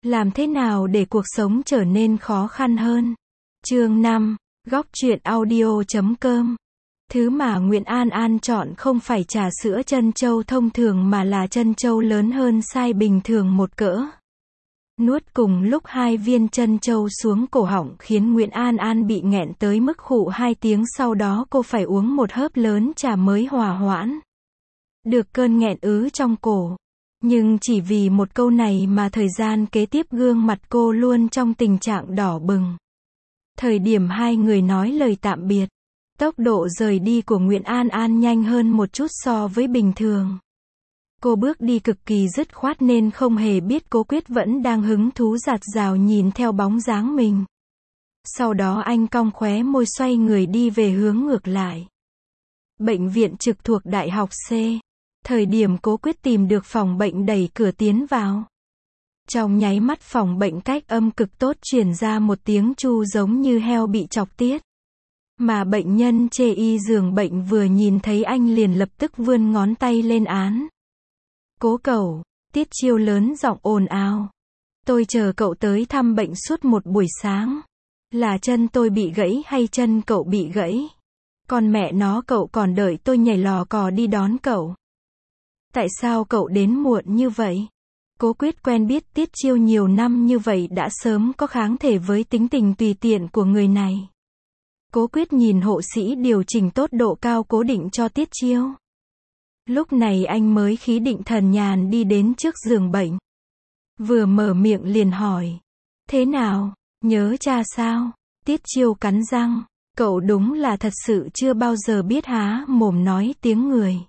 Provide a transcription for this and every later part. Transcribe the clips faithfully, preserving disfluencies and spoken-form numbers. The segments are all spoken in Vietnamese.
Làm thế nào để cuộc sống trở nên khó khăn hơn? Chương năm, góc truyện audio chấm com. Thứ mà Nguyễn An An chọn không phải trà sữa trân châu thông thường mà là trân châu lớn hơn size bình thường một cỡ. Nuốt cùng lúc hai viên trân châu xuống cổ họng khiến Nguyễn An An bị nghẹn tới mức khụ hai tiếng, sau đó cô phải uống một hớp lớn trà mới hòa hoãn được cơn nghẹn ứ trong cổ. Nhưng chỉ vì một câu này mà thời gian kế tiếp gương mặt cô luôn trong tình trạng đỏ bừng. Thời điểm hai người nói lời tạm biệt, tốc độ rời đi của Nguyễn An An nhanh hơn một chút so với bình thường. Cô bước đi cực kỳ dứt khoát nên không hề biết Cố Quyết vẫn đang hứng thú rạt rào nhìn theo bóng dáng mình. Sau đó anh cong khóe môi xoay người đi về hướng ngược lại. Bệnh viện trực thuộc Đại học C. Thời điểm Cố Quyết tìm được phòng bệnh đẩy cửa tiến vào. Trong nháy mắt phòng bệnh cách âm cực tốt truyền ra một tiếng chu giống như heo bị chọc tiết. Mà bệnh nhân chê y giường bệnh vừa nhìn thấy anh liền lập tức vươn ngón tay lên án. Cố Cẩu, Tiết Chiêu lớn giọng ồn ào. Tôi chờ cậu tới thăm bệnh suốt một buổi sáng. Là chân tôi bị gãy hay chân cậu bị gãy? Còn mẹ nó cậu còn đợi tôi nhảy lò cò đi đón cậu. Tại sao cậu đến muộn như vậy? Cố Quyết quen biết Tiết Chiêu nhiều năm như vậy đã sớm có kháng thể với tính tình tùy tiện của người này. Cố Quyết nhìn hộ sĩ điều chỉnh tốt độ cao cố định cho Tiết Chiêu. Lúc này anh mới khí định thần nhàn đi đến trước giường bệnh. Vừa mở miệng liền hỏi. Thế nào, nhớ cha sao? Tiết Chiêu cắn răng. Cậu đúng là thật sự chưa bao giờ biết há mồm nói tiếng người.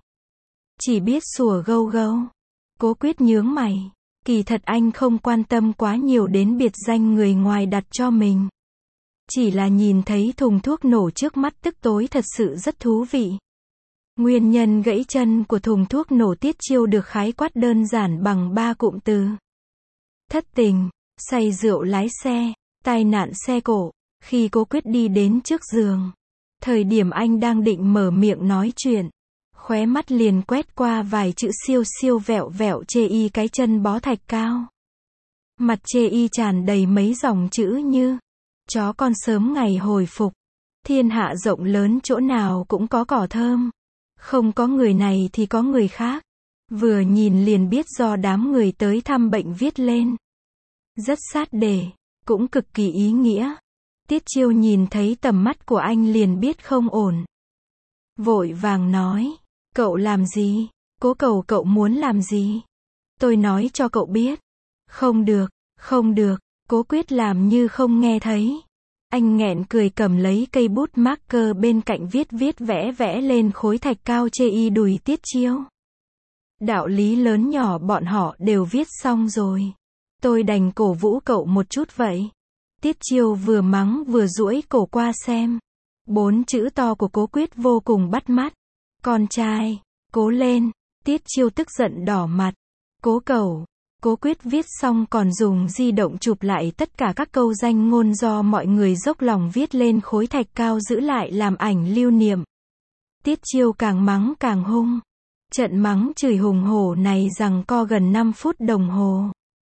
Chỉ biết sủa gâu gâu. Cố Quyết nhướng mày. Kỳ thật anh không quan tâm quá nhiều đến biệt danh người ngoài đặt cho mình. Chỉ là nhìn thấy thùng thuốc nổ trước mắt tức tối thật sự rất thú vị. Nguyên nhân gãy chân của thùng thuốc nổ Tiết Chiêu được khái quát đơn giản bằng ba cụm từ. Thất tình, say rượu lái xe, tai nạn xe cộ. Khi Cố Quyết đi đến trước giường, thời điểm anh đang định mở miệng nói chuyện, khóe mắt liền quét qua vài chữ siêu siêu vẹo vẹo chê y cái chân bó thạch cao. Mặt chê y tràn đầy mấy dòng chữ như chó con sớm ngày hồi phục, thiên hạ rộng lớn chỗ nào cũng có cỏ thơm, không có người này thì có người khác. Vừa nhìn liền biết do đám người tới thăm bệnh viết lên. Rất sát đề, cũng cực kỳ ý nghĩa. Tiết Chiêu nhìn thấy tầm mắt của anh liền biết không ổn. Vội vàng nói, cậu làm gì? Cố Cẩu cậu muốn làm gì? Tôi nói cho cậu biết. Không được, không được, Cố Quyết làm như không nghe thấy. Anh nghẹn cười cầm lấy cây bút marker bên cạnh viết viết vẽ vẽ lên khối thạch cao chê y đùi Tiết Chiêu. Đạo lý lớn nhỏ bọn họ đều viết xong rồi. Tôi đành cổ vũ cậu một chút vậy. Tiết Chiêu vừa mắng vừa duỗi cổ qua xem. Bốn chữ to của Cố Quyết vô cùng bắt mắt. Con trai, cố lên. Tiết Chiêu tức giận đỏ mặt. Cố Cẩu. Cố Quyết viết xong còn dùng di động chụp lại tất cả các câu danh ngôn do mọi người dốc lòng viết lên khối thạch cao giữ lại làm ảnh lưu niệm. Tiết Chiêu càng mắng càng hung. Trận mắng chửi hùng hổ này giằng co gần năm phút đồng hồ.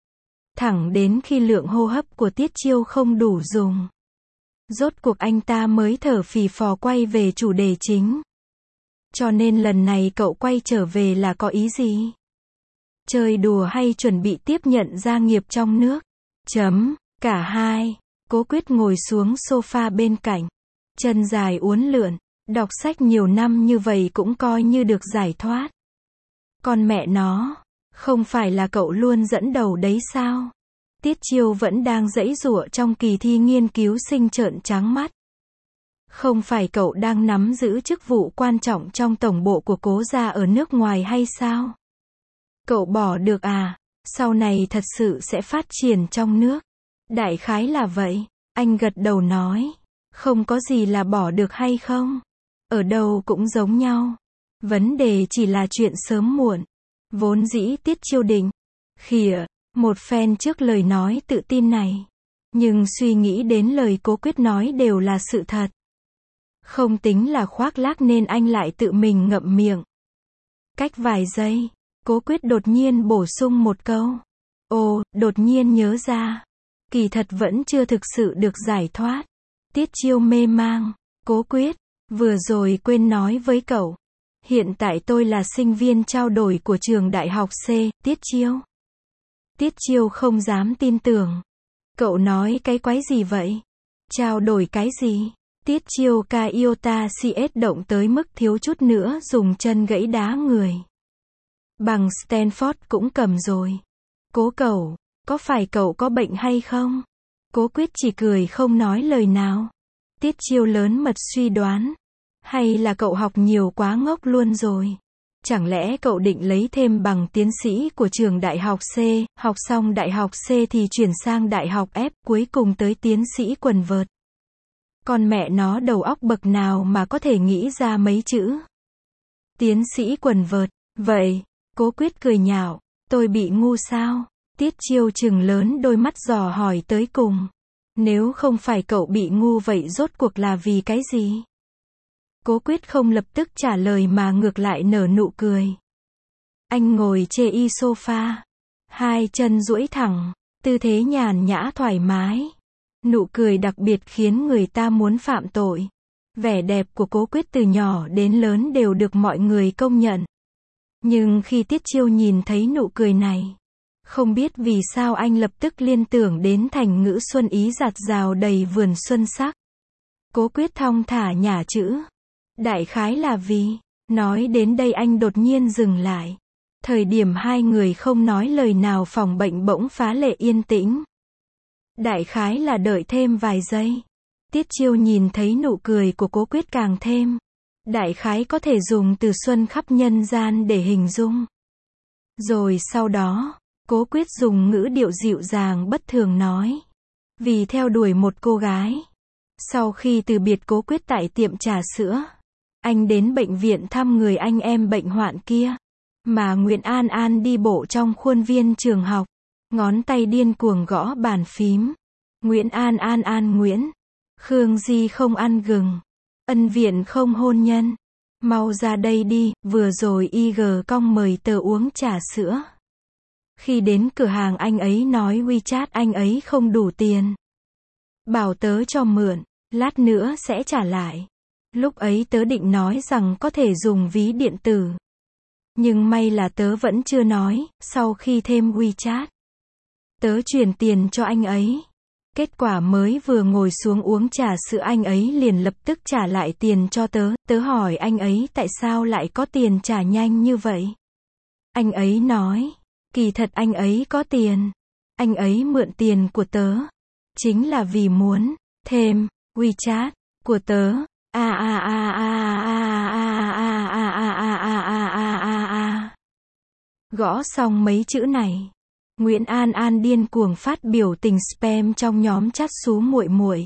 Thẳng đến khi lượng hô hấp của Tiết Chiêu không đủ dùng. Rốt cuộc anh ta mới thở phì phò quay về chủ đề chính. Cho nên lần này cậu quay trở về là có ý gì? Chơi đùa hay chuẩn bị tiếp nhận gia nghiệp trong nước? Chấm, cả hai. Cố Quyết ngồi xuống sofa bên cạnh. Chân dài uốn lượn. Đọc sách nhiều năm như vậy cũng coi như được giải thoát. Còn mẹ nó, không phải là cậu luôn dẫn đầu đấy sao? Tiết Chiêu vẫn đang giãy giụa trong kỳ thi nghiên cứu sinh trợn trắng mắt. Không phải cậu đang nắm giữ chức vụ quan trọng trong tổng bộ của Cố gia ở nước ngoài hay sao? Cậu bỏ được à? Sau này thật sự sẽ phát triển trong nước. Đại khái là vậy. Anh gật đầu nói. Không có gì là bỏ được hay không. Ở đâu cũng giống nhau. Vấn đề chỉ là chuyện sớm muộn. Vốn dĩ Tiết Chiêu định khịa một phen trước lời nói tự tin này. Nhưng suy nghĩ đến lời Cố Quyết nói đều là sự thật. Không tính là khoác lác nên anh lại tự mình ngậm miệng. Cách vài giây, Cố Quyết đột nhiên bổ sung một câu. Ồ, đột nhiên nhớ ra. Kỳ thật vẫn chưa thực sự được giải thoát. Tiết Chiêu mê mang. Cố Quyết, vừa rồi quên nói với cậu. Hiện tại tôi là sinh viên trao đổi của trường đại học C, Tiết Chiêu. Tiết Chiêu không dám tin tưởng. Cậu nói cái quái gì vậy? Trao đổi cái gì? Tiết Chiêu ca iota cs động tới mức thiếu chút nữa dùng chân gãy đá người. Bằng Stanford cũng cầm rồi. Cố cậu, có phải cậu có bệnh hay không? Cố Quyết chỉ cười không nói lời nào. Tiết Chiêu lớn mật suy đoán. Hay là cậu học nhiều quá ngốc luôn rồi? Chẳng lẽ cậu định lấy thêm bằng tiến sĩ của trường đại học C, học xong đại học C thì chuyển sang đại học F, cuối cùng tới tiến sĩ quần vợt? Con mẹ nó đầu óc bậc nào mà có thể nghĩ ra mấy chữ? Tiến sĩ quần vợt. Vậy, Cố Quyết cười nhạo, tôi bị ngu sao? Tiết Chiêu trừng lớn đôi mắt dò hỏi tới cùng. Nếu không phải cậu bị ngu vậy rốt cuộc là vì cái gì? Cố Quyết không lập tức trả lời mà ngược lại nở nụ cười. Anh ngồi chê y sofa, hai chân duỗi thẳng, tư thế nhàn nhã thoải mái. Nụ cười đặc biệt khiến người ta muốn phạm tội. Vẻ đẹp của Cố Quyết từ nhỏ đến lớn đều được mọi người công nhận. Nhưng khi Tiết Chiêu nhìn thấy nụ cười này, không biết vì sao anh lập tức liên tưởng đến thành ngữ xuân ý dạt dào đầy vườn xuân sắc. Cố Quyết thong thả nhả chữ. Đại khái là vì, nói đến đây anh đột nhiên dừng lại. Thời điểm hai người không nói lời nào phòng bệnh bỗng phá lệ yên tĩnh. Đại khái là đợi thêm vài giây. Tiết Chiêu nhìn thấy nụ cười của Cố Quyết càng thêm. Đại khái có thể dùng từ xuân khắp nhân gian để hình dung. Rồi sau đó, Cố Quyết dùng ngữ điệu dịu dàng bất thường nói. Vì theo đuổi một cô gái. Sau khi từ biệt Cố Quyết tại tiệm trà sữa, anh đến bệnh viện thăm người anh em bệnh hoạn kia. Mà Nguyễn An An đi bộ trong khuôn viên trường học. Ngón tay điên cuồng gõ bàn phím. Nguyễn An An An Nguyễn. Khương Di không ăn gừng. Ân viện không hôn nhân. Mau ra đây đi, vừa rồi i giê cong mời tớ uống trà sữa. Khi đến cửa hàng anh ấy nói WeChat anh ấy không đủ tiền. Bảo tớ cho mượn, lát nữa sẽ trả lại. Lúc ấy tớ định nói rằng có thể dùng ví điện tử. Nhưng may là tớ vẫn chưa nói, sau khi thêm WeChat. Tớ chuyển tiền cho anh ấy. Kết quả mới vừa ngồi xuống uống trà sữa anh ấy liền lập tức trả lại tiền cho tớ. Tớ hỏi anh ấy tại sao lại có tiền trả nhanh như vậy. Anh ấy nói, kỳ thật anh ấy có tiền. Anh ấy mượn tiền của tớ. Chính là vì muốn thêm WeChat của tớ. A a a a a a a a a a a a a a. Gõ xong mấy chữ này, Nguyễn An An điên cuồng phát biểu tình spam trong nhóm chat xú muội muội.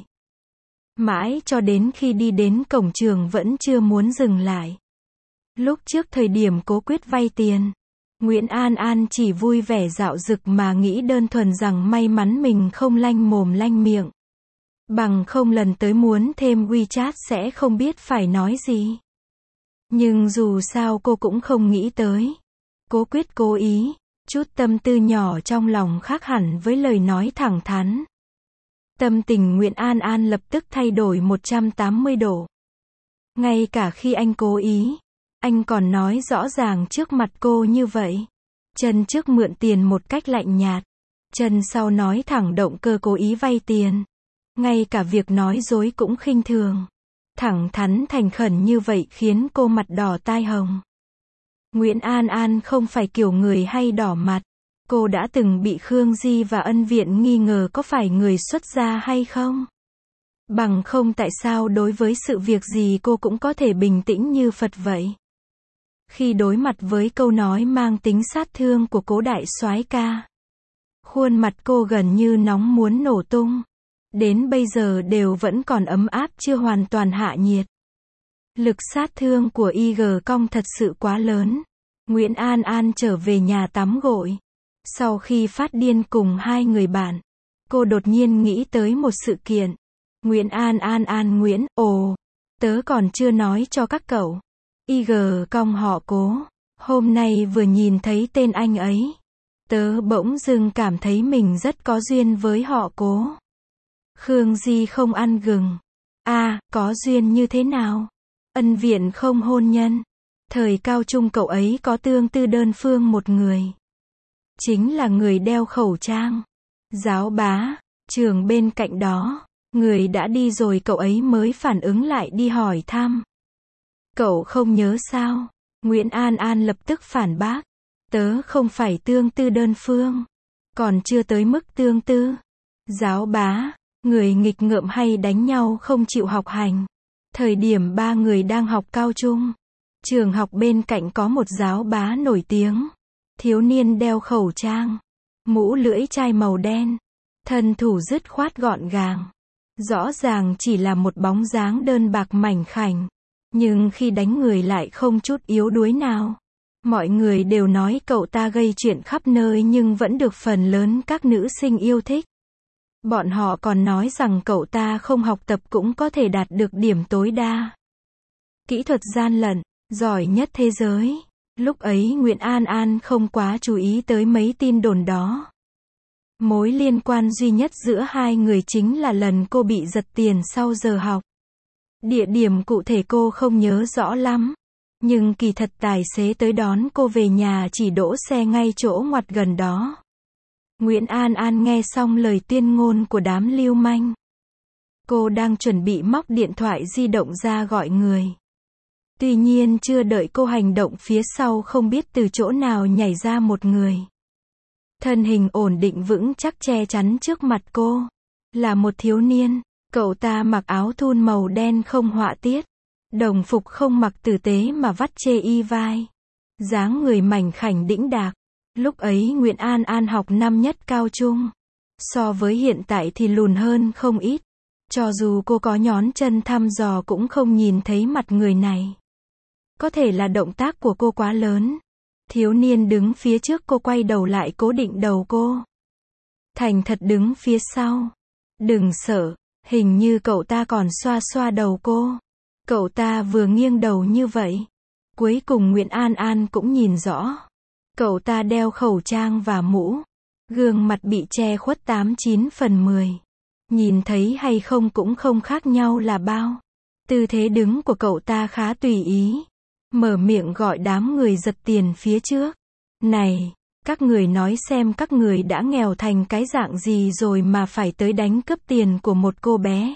Mãi cho đến khi đi đến cổng trường vẫn chưa muốn dừng lại. Lúc trước thời điểm Cố Quyết vay tiền, Nguyễn An An chỉ vui vẻ dạo dực mà nghĩ đơn thuần rằng may mắn mình không lanh mồm lanh miệng. Bằng không lần tới muốn thêm WeChat sẽ không biết phải nói gì. Nhưng dù sao cô cũng không nghĩ tới. Cố Quyết cố ý, chút tâm tư nhỏ trong lòng khác hẳn với lời nói thẳng thắn. Tâm tình Nguyễn An An lập tức thay đổi một trăm tám mươi độ. Ngay cả khi anh cố ý, anh còn nói rõ ràng trước mặt cô như vậy. Chân trước mượn tiền một cách lạnh nhạt. Chân sau nói thẳng động cơ cố ý vay tiền. Ngay cả việc nói dối cũng khinh thường. Thẳng thắn thành khẩn như vậy khiến cô mặt đỏ tai hồng. Nguyễn An An không phải kiểu người hay đỏ mặt. Cô đã từng bị Khương Di và Ân Viện nghi ngờ có phải người xuất gia hay không. Bằng không tại sao đối với sự việc gì cô cũng có thể bình tĩnh như Phật vậy. Khi đối mặt với câu nói mang tính sát thương của Cố đại soái ca, khuôn mặt cô gần như nóng muốn nổ tung. Đến bây giờ đều vẫn còn ấm áp chưa hoàn toàn hạ nhiệt. Lực sát thương của i giê cong thật sự quá lớn. Nguyễn An An trở về nhà tắm gội. Sau khi phát điên cùng hai người bạn, cô đột nhiên nghĩ tới một sự kiện. Nguyễn An An An Nguyễn, ồ, tớ còn chưa nói cho các cậu. i giê cong họ Cố. Hôm nay vừa nhìn thấy tên anh ấy. Tớ bỗng dưng cảm thấy mình rất có duyên với họ Cố. Khương Di không ăn gừng. À, có duyên như thế nào? Ân viện không hôn nhân. Thời cao trung cậu ấy có tương tư đơn phương một người. Chính là người đeo khẩu trang. Giáo bá, trường bên cạnh đó. Người đã đi rồi cậu ấy mới phản ứng lại đi hỏi thăm. Cậu không nhớ sao? Nguyễn An An lập tức phản bác. Tớ không phải tương tư đơn phương. Còn chưa tới mức tương tư. Giáo bá, người nghịch ngợm hay đánh nhau không chịu học hành. Thời điểm ba người đang học cao trung. Trường học bên cạnh có một giáo bá nổi tiếng. Thiếu niên đeo khẩu trang. Mũ lưỡi chai màu đen. Thân thủ dứt khoát gọn gàng. Rõ ràng chỉ là một bóng dáng đơn bạc mảnh khảnh. Nhưng khi đánh người lại không chút yếu đuối nào. Mọi người đều nói cậu ta gây chuyện khắp nơi nhưng vẫn được phần lớn các nữ sinh yêu thích. Bọn họ còn nói rằng cậu ta không học tập cũng có thể đạt được điểm tối đa. Kỹ thuật gian lận, giỏi nhất thế giới. Lúc ấy Nguyễn An An không quá chú ý tới mấy tin đồn đó. Mối liên quan duy nhất giữa hai người chính là lần cô bị giật tiền sau giờ học. Địa điểm cụ thể cô không nhớ rõ lắm. Nhưng kỳ thật tài xế tới đón cô về nhà chỉ đỗ xe ngay chỗ ngoặt gần đó. Nguyễn An An nghe xong lời tuyên ngôn của đám lưu manh. Cô đang chuẩn bị móc điện thoại di động ra gọi người. Tuy nhiên chưa đợi cô hành động phía sau không biết từ chỗ nào nhảy ra một người. Thân hình ổn định vững chắc che chắn trước mặt cô. Là một thiếu niên. Cậu ta mặc áo thun màu đen không họa tiết. Đồng phục không mặc tử tế mà vắt chê y vai. Dáng người mảnh khảnh đĩnh đạc. Lúc ấy Nguyễn An An học năm nhất cao trung. So với hiện tại thì lùn hơn không ít. Cho dù cô có nhón chân thăm dò cũng không nhìn thấy mặt người này. Có thể là động tác của cô quá lớn. Thiếu niên đứng phía trước cô quay đầu lại cố định đầu cô. Thành thật đứng phía sau. Đừng sợ, hình như cậu ta còn xoa xoa đầu cô. Cậu ta vừa nghiêng đầu như vậy. Cuối cùng Nguyễn An An cũng nhìn rõ. Cậu ta đeo khẩu trang và mũ. Gương mặt bị che khuất tám chín phần mười. Nhìn thấy hay không cũng không khác nhau là bao. Tư thế đứng của cậu ta khá tùy ý. Mở miệng gọi đám người giật tiền phía trước. Này, các người nói xem các người đã nghèo thành cái dạng gì rồi mà phải tới đánh cướp tiền của một cô bé.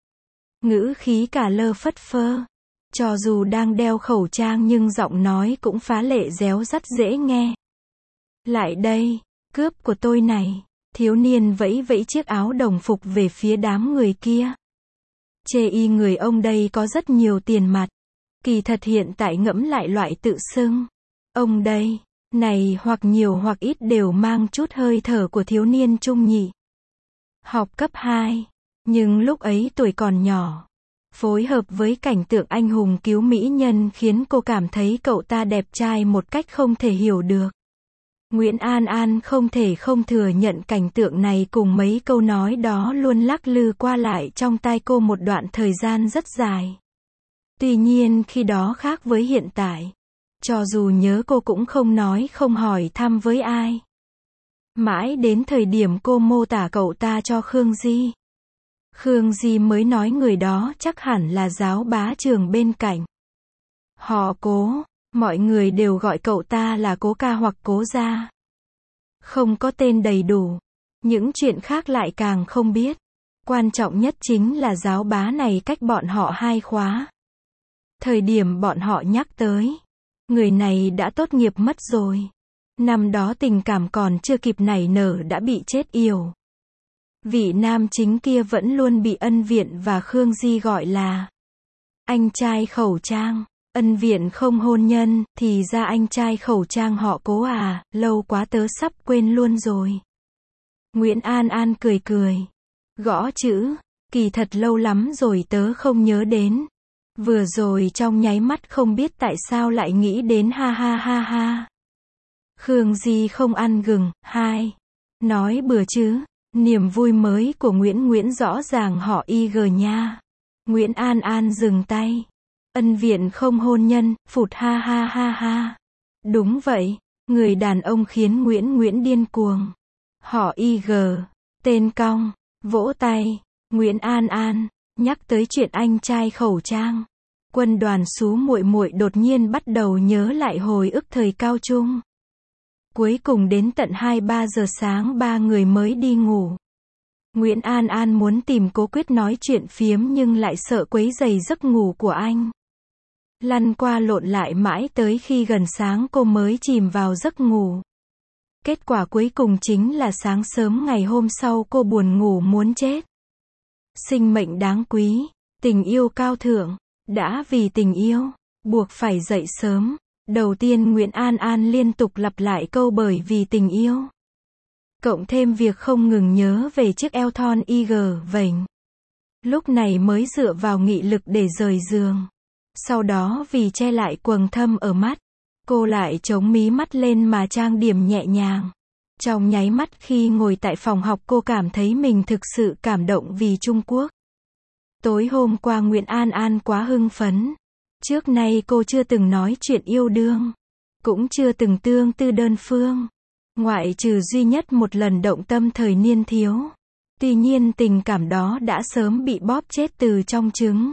Ngữ khí cả lơ phất phơ. Cho dù đang đeo khẩu trang nhưng giọng nói cũng phá lệ réo rắt dễ nghe. Lại đây, cướp của tôi này. Thiếu niên vẫy vẫy chiếc áo đồng phục về phía đám người kia. Chê y người ông đây có rất nhiều tiền mặt. Kỳ thật hiện tại ngẫm lại loại tự xưng. Ông đây, này hoặc nhiều hoặc ít đều mang chút hơi thở của thiếu niên trung nhị. Học cấp hai. Nhưng lúc ấy tuổi còn nhỏ. Phối hợp với cảnh tượng anh hùng cứu mỹ nhân khiến cô cảm thấy cậu ta đẹp trai một cách không thể hiểu được. Nguyễn An An không thể không thừa nhận cảnh tượng này cùng mấy câu nói đó luôn lắc lư qua lại trong tai cô một đoạn thời gian rất dài. Tuy nhiên khi đó khác với hiện tại. Cho dù nhớ cô cũng không nói không hỏi thăm với ai. Mãi đến thời điểm cô mô tả cậu ta cho Khương Di. Khương Di mới nói người đó chắc hẳn là giáo bá trường bên cạnh. Họ Cố, mọi người đều gọi cậu ta là Cố ca hoặc Cố gia. Không có tên đầy đủ. Những chuyện khác lại càng không biết. Quan trọng nhất chính là giáo bá này cách bọn họ hai khóa. Thời điểm bọn họ nhắc tới, người này đã tốt nghiệp mất rồi. Năm đó tình cảm còn chưa kịp nảy nở đã bị chết yểu. Vị nam chính kia vẫn luôn bị Ân Viện và Khương Di gọi là anh trai khẩu trang. Ân Viện không hôn nhân, thì ra anh trai khẩu trang họ Cố à, lâu quá tớ sắp quên luôn rồi. Nguyễn An An cười cười. Gõ chữ, kỳ thật lâu lắm rồi tớ không nhớ đến. Vừa rồi trong nháy mắt không biết tại sao lại nghĩ đến ha ha ha ha. Khương Di không ăn gừng, hai. Nói bừa chứ, niềm vui mới của Nguyễn Nguyễn rõ ràng họ i giê nha. Nguyễn An An dừng tay. Ân Viện không hôn nhân, phụt ha ha ha ha. Đúng vậy, Người đàn ông khiến Nguyễn Nguyễn điên cuồng. Họ i giê, tên cong, vỗ tay. Nguyễn An An, nhắc tới chuyện anh trai khẩu trang. Quân đoàn Sú muội muội đột nhiên bắt đầu nhớ lại hồi ức thời cao trung. Cuối cùng đến tận hai ba giờ sáng ba người mới đi ngủ. Nguyễn An An muốn tìm Cố Quyết nói chuyện phiếm nhưng lại sợ quấy rầy giấc ngủ của anh. Lăn qua lộn lại mãi tới khi gần sáng cô mới chìm vào giấc ngủ. Kết quả cuối cùng chính là sáng sớm ngày hôm sau cô buồn ngủ muốn chết. Sinh mệnh đáng quý, tình yêu cao thượng, đã vì tình yêu, buộc phải dậy sớm. Đầu tiên Nguyễn An An liên tục lặp lại câu bởi vì tình yêu. Cộng thêm việc không ngừng nhớ về chiếc eo thon i giê vểnh. Lúc này mới dựa vào nghị lực để rời giường. Sau đó vì che lại quầng thâm ở mắt, cô lại chống mí mắt lên mà trang điểm nhẹ nhàng. Trong nháy mắt khi ngồi tại phòng học cô cảm thấy mình thực sự cảm động vì Trung Quốc. Tối hôm qua Nguyễn An An quá hưng phấn. Trước nay cô chưa từng nói chuyện yêu đương. Cũng chưa từng tương tư đơn phương. Ngoại trừ duy nhất một lần động tâm thời niên thiếu. Tuy nhiên tình cảm đó đã sớm bị bóp chết từ trong trứng.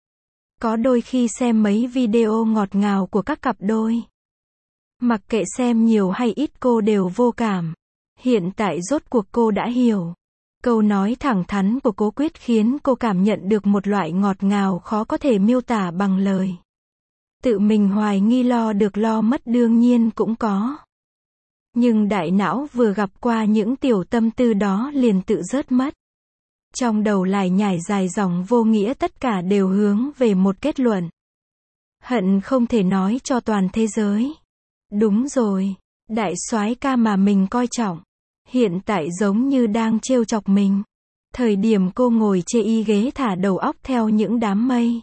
Có đôi khi xem mấy video ngọt ngào của các cặp đôi. Mặc kệ xem nhiều hay ít cô đều vô cảm. Hiện tại rốt cuộc cô đã hiểu. Câu nói thẳng thắn của Cố Quyết khiến cô cảm nhận được một loại ngọt ngào khó có thể miêu tả bằng lời. Tự mình hoài nghi lo được lo mất đương nhiên cũng có. Nhưng đại não vừa gặp qua những tiểu tâm tư đó liền tự rớt mất. Trong đầu lải nhải dài dòng vô nghĩa tất cả đều hướng về một kết luận. Hận không thể nói cho toàn thế giới. Đúng rồi, đại soái ca mà mình coi trọng. Hiện tại giống như đang trêu chọc mình. Thời điểm cô ngồi chê y ghế thả đầu óc theo những đám mây.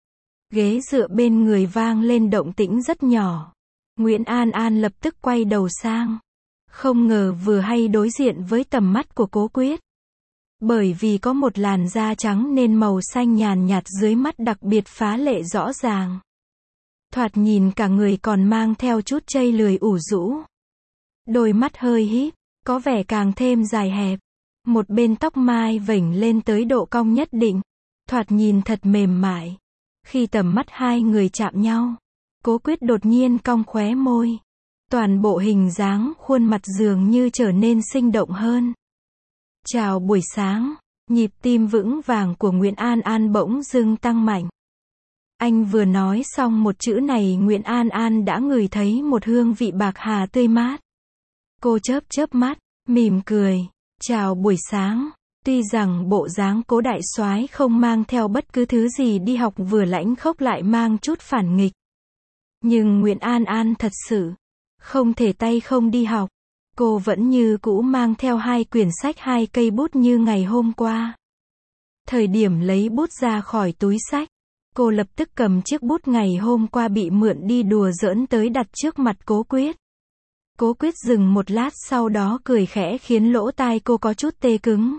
Ghế dựa bên người vang lên động tĩnh rất nhỏ. Nguyễn An An lập tức quay đầu sang. Không ngờ vừa hay đối diện với tầm mắt của Cố Quyết. Bởi vì có một làn da trắng nên màu xanh nhàn nhạt dưới mắt đặc biệt phá lệ rõ ràng. Thoạt nhìn cả người còn mang theo chút chây lười ủ rũ. Đôi mắt hơi híp, có vẻ càng thêm dài hẹp. Một bên tóc mai vểnh lên tới độ cong nhất định. Thoạt nhìn thật mềm mại. Khi tầm mắt hai người chạm nhau, Cố Quyết đột nhiên cong khóe môi. Toàn bộ hình dáng khuôn mặt dường như trở nên sinh động hơn. Chào buổi sáng, nhịp tim vững vàng của Nguyễn An An bỗng dưng tăng mạnh. Anh vừa nói xong một chữ này Nguyễn An An đã ngửi thấy một hương vị bạc hà tươi mát. Cô chớp chớp mắt, mỉm cười. Chào buổi sáng. Tuy rằng bộ dáng Cố đại soái không mang theo bất cứ thứ gì đi học vừa lãnh khốc lại mang chút phản nghịch. Nhưng Nguyễn An An thật sự không thể tay không đi học. Cô vẫn như cũ mang theo hai quyển sách hai cây bút như ngày hôm qua. Thời điểm lấy bút ra khỏi túi sách, cô lập tức cầm chiếc bút ngày hôm qua bị mượn đi đùa giỡn tới đặt trước mặt Cố Quyết. Cố Quyết dừng một lát sau đó cười khẽ khiến lỗ tai cô có chút tê cứng.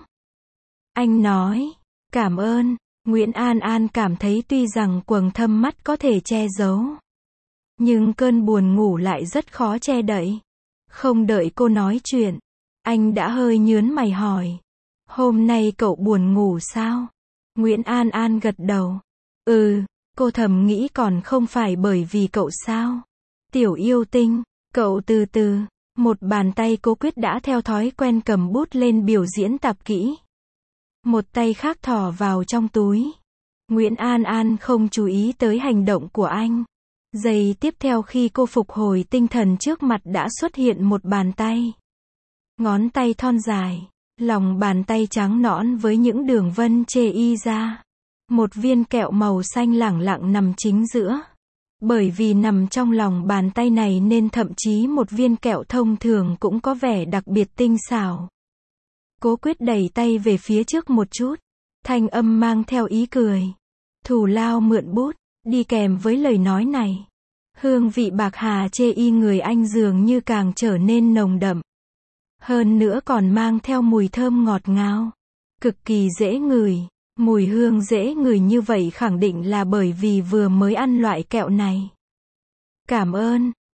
Anh nói, cảm ơn. Nguyễn An An cảm thấy tuy rằng quầng thâm mắt có thể che giấu, nhưng cơn buồn ngủ lại rất khó che đậy. Không đợi cô nói chuyện, anh đã hơi nhướng mày hỏi. Hôm nay cậu buồn ngủ sao? Nguyễn An An gật đầu. Ừ, cô thầm nghĩ còn không phải bởi vì cậu sao? Tiểu yêu tinh, cậu từ từ. Một bàn tay Cố Quyết đã theo thói quen cầm bút lên biểu diễn tập kỹ. Một tay khác thò vào trong túi. Nguyễn An An không chú ý tới hành động của anh. Giây tiếp theo khi cô phục hồi tinh thần trước mặt đã xuất hiện một bàn tay. Ngón tay thon dài, lòng bàn tay trắng nõn với những đường vân chê y ra. Một viên kẹo màu xanh lẳng lặng nằm chính giữa. Bởi vì nằm trong lòng bàn tay này nên thậm chí một viên kẹo thông thường cũng có vẻ đặc biệt tinh xảo. Cố Quyết đẩy tay về phía trước một chút. Thanh âm mang theo ý cười. Thù lao mượn bút. Đi kèm với lời nói này, hương vị bạc hà chê y người anh dường như càng trở nên nồng đậm. Hơn nữa còn mang theo mùi thơm ngọt ngào. Cực kỳ dễ ngửi. Mùi hương dễ ngửi như vậy khẳng định là bởi vì vừa mới ăn loại kẹo này. Cảm ơn.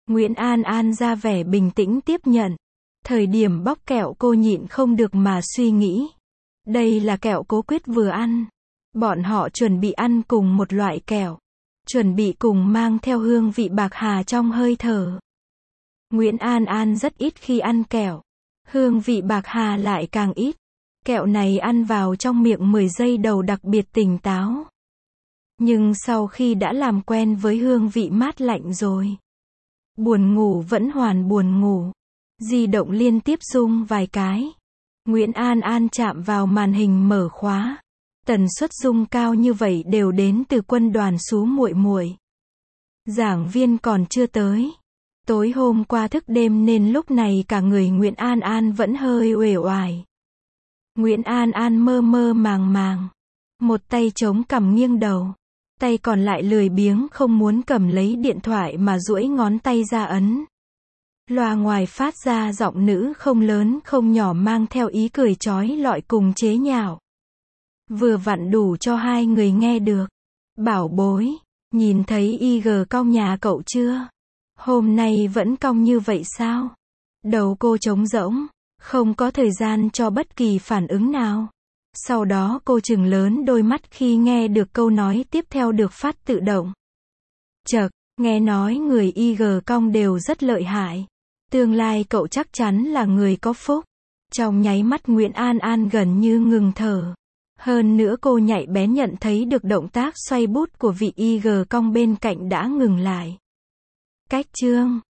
Nguyễn An An ra vẻ bình tĩnh tiếp nhận. Thời điểm bóc kẹo cô nhịn không được mà suy nghĩ. Đây là kẹo Cố Quyết vừa ăn. Bọn họ chuẩn bị ăn cùng một loại kẹo. Chuẩn bị cùng mang theo hương vị bạc hà trong hơi thở. Nguyễn An An rất ít khi ăn kẹo. Hương vị bạc hà lại càng ít. Kẹo này ăn vào trong miệng mười giây đầu đặc biệt tỉnh táo. Nhưng sau khi đã làm quen với hương vị mát lạnh rồi, buồn ngủ vẫn hoàn buồn ngủ. Di động liên tiếp rung vài cái. Nguyễn An An chạm vào màn hình mở khóa. Tần suất rung cao như vậy đều đến từ quân đoàn Sú muội muội. Giảng viên còn chưa tới. Tối hôm qua thức đêm nên lúc này cả người Nguyễn An An vẫn hơi uể oải. Nguyễn An An mơ mơ màng màng. Một tay chống cằm nghiêng đầu. Tay còn lại lười biếng không muốn cầm lấy điện thoại mà duỗi ngón tay ra ấn. Loa ngoài phát ra giọng nữ không lớn không nhỏ mang theo ý cười chói lọi cùng chế nhạo. Vừa vặn đủ cho hai người nghe được. Bảo bối, nhìn thấy i giê cong nhà cậu chưa? Hôm nay vẫn cong như vậy sao? Đầu cô trống rỗng, không có thời gian cho bất kỳ phản ứng nào. Sau đó cô trừng lớn đôi mắt khi nghe được câu nói tiếp theo được phát tự động. Chậc, nghe nói người i giê cong đều rất lợi hại. Tương lai cậu chắc chắn là người có phúc. Trong nháy mắt Nguyễn An An gần như ngừng thở. Hơn nữa cô nhạy bén nhận thấy được động tác xoay bút của vị i giê cong bên cạnh đã ngừng lại. Cách chương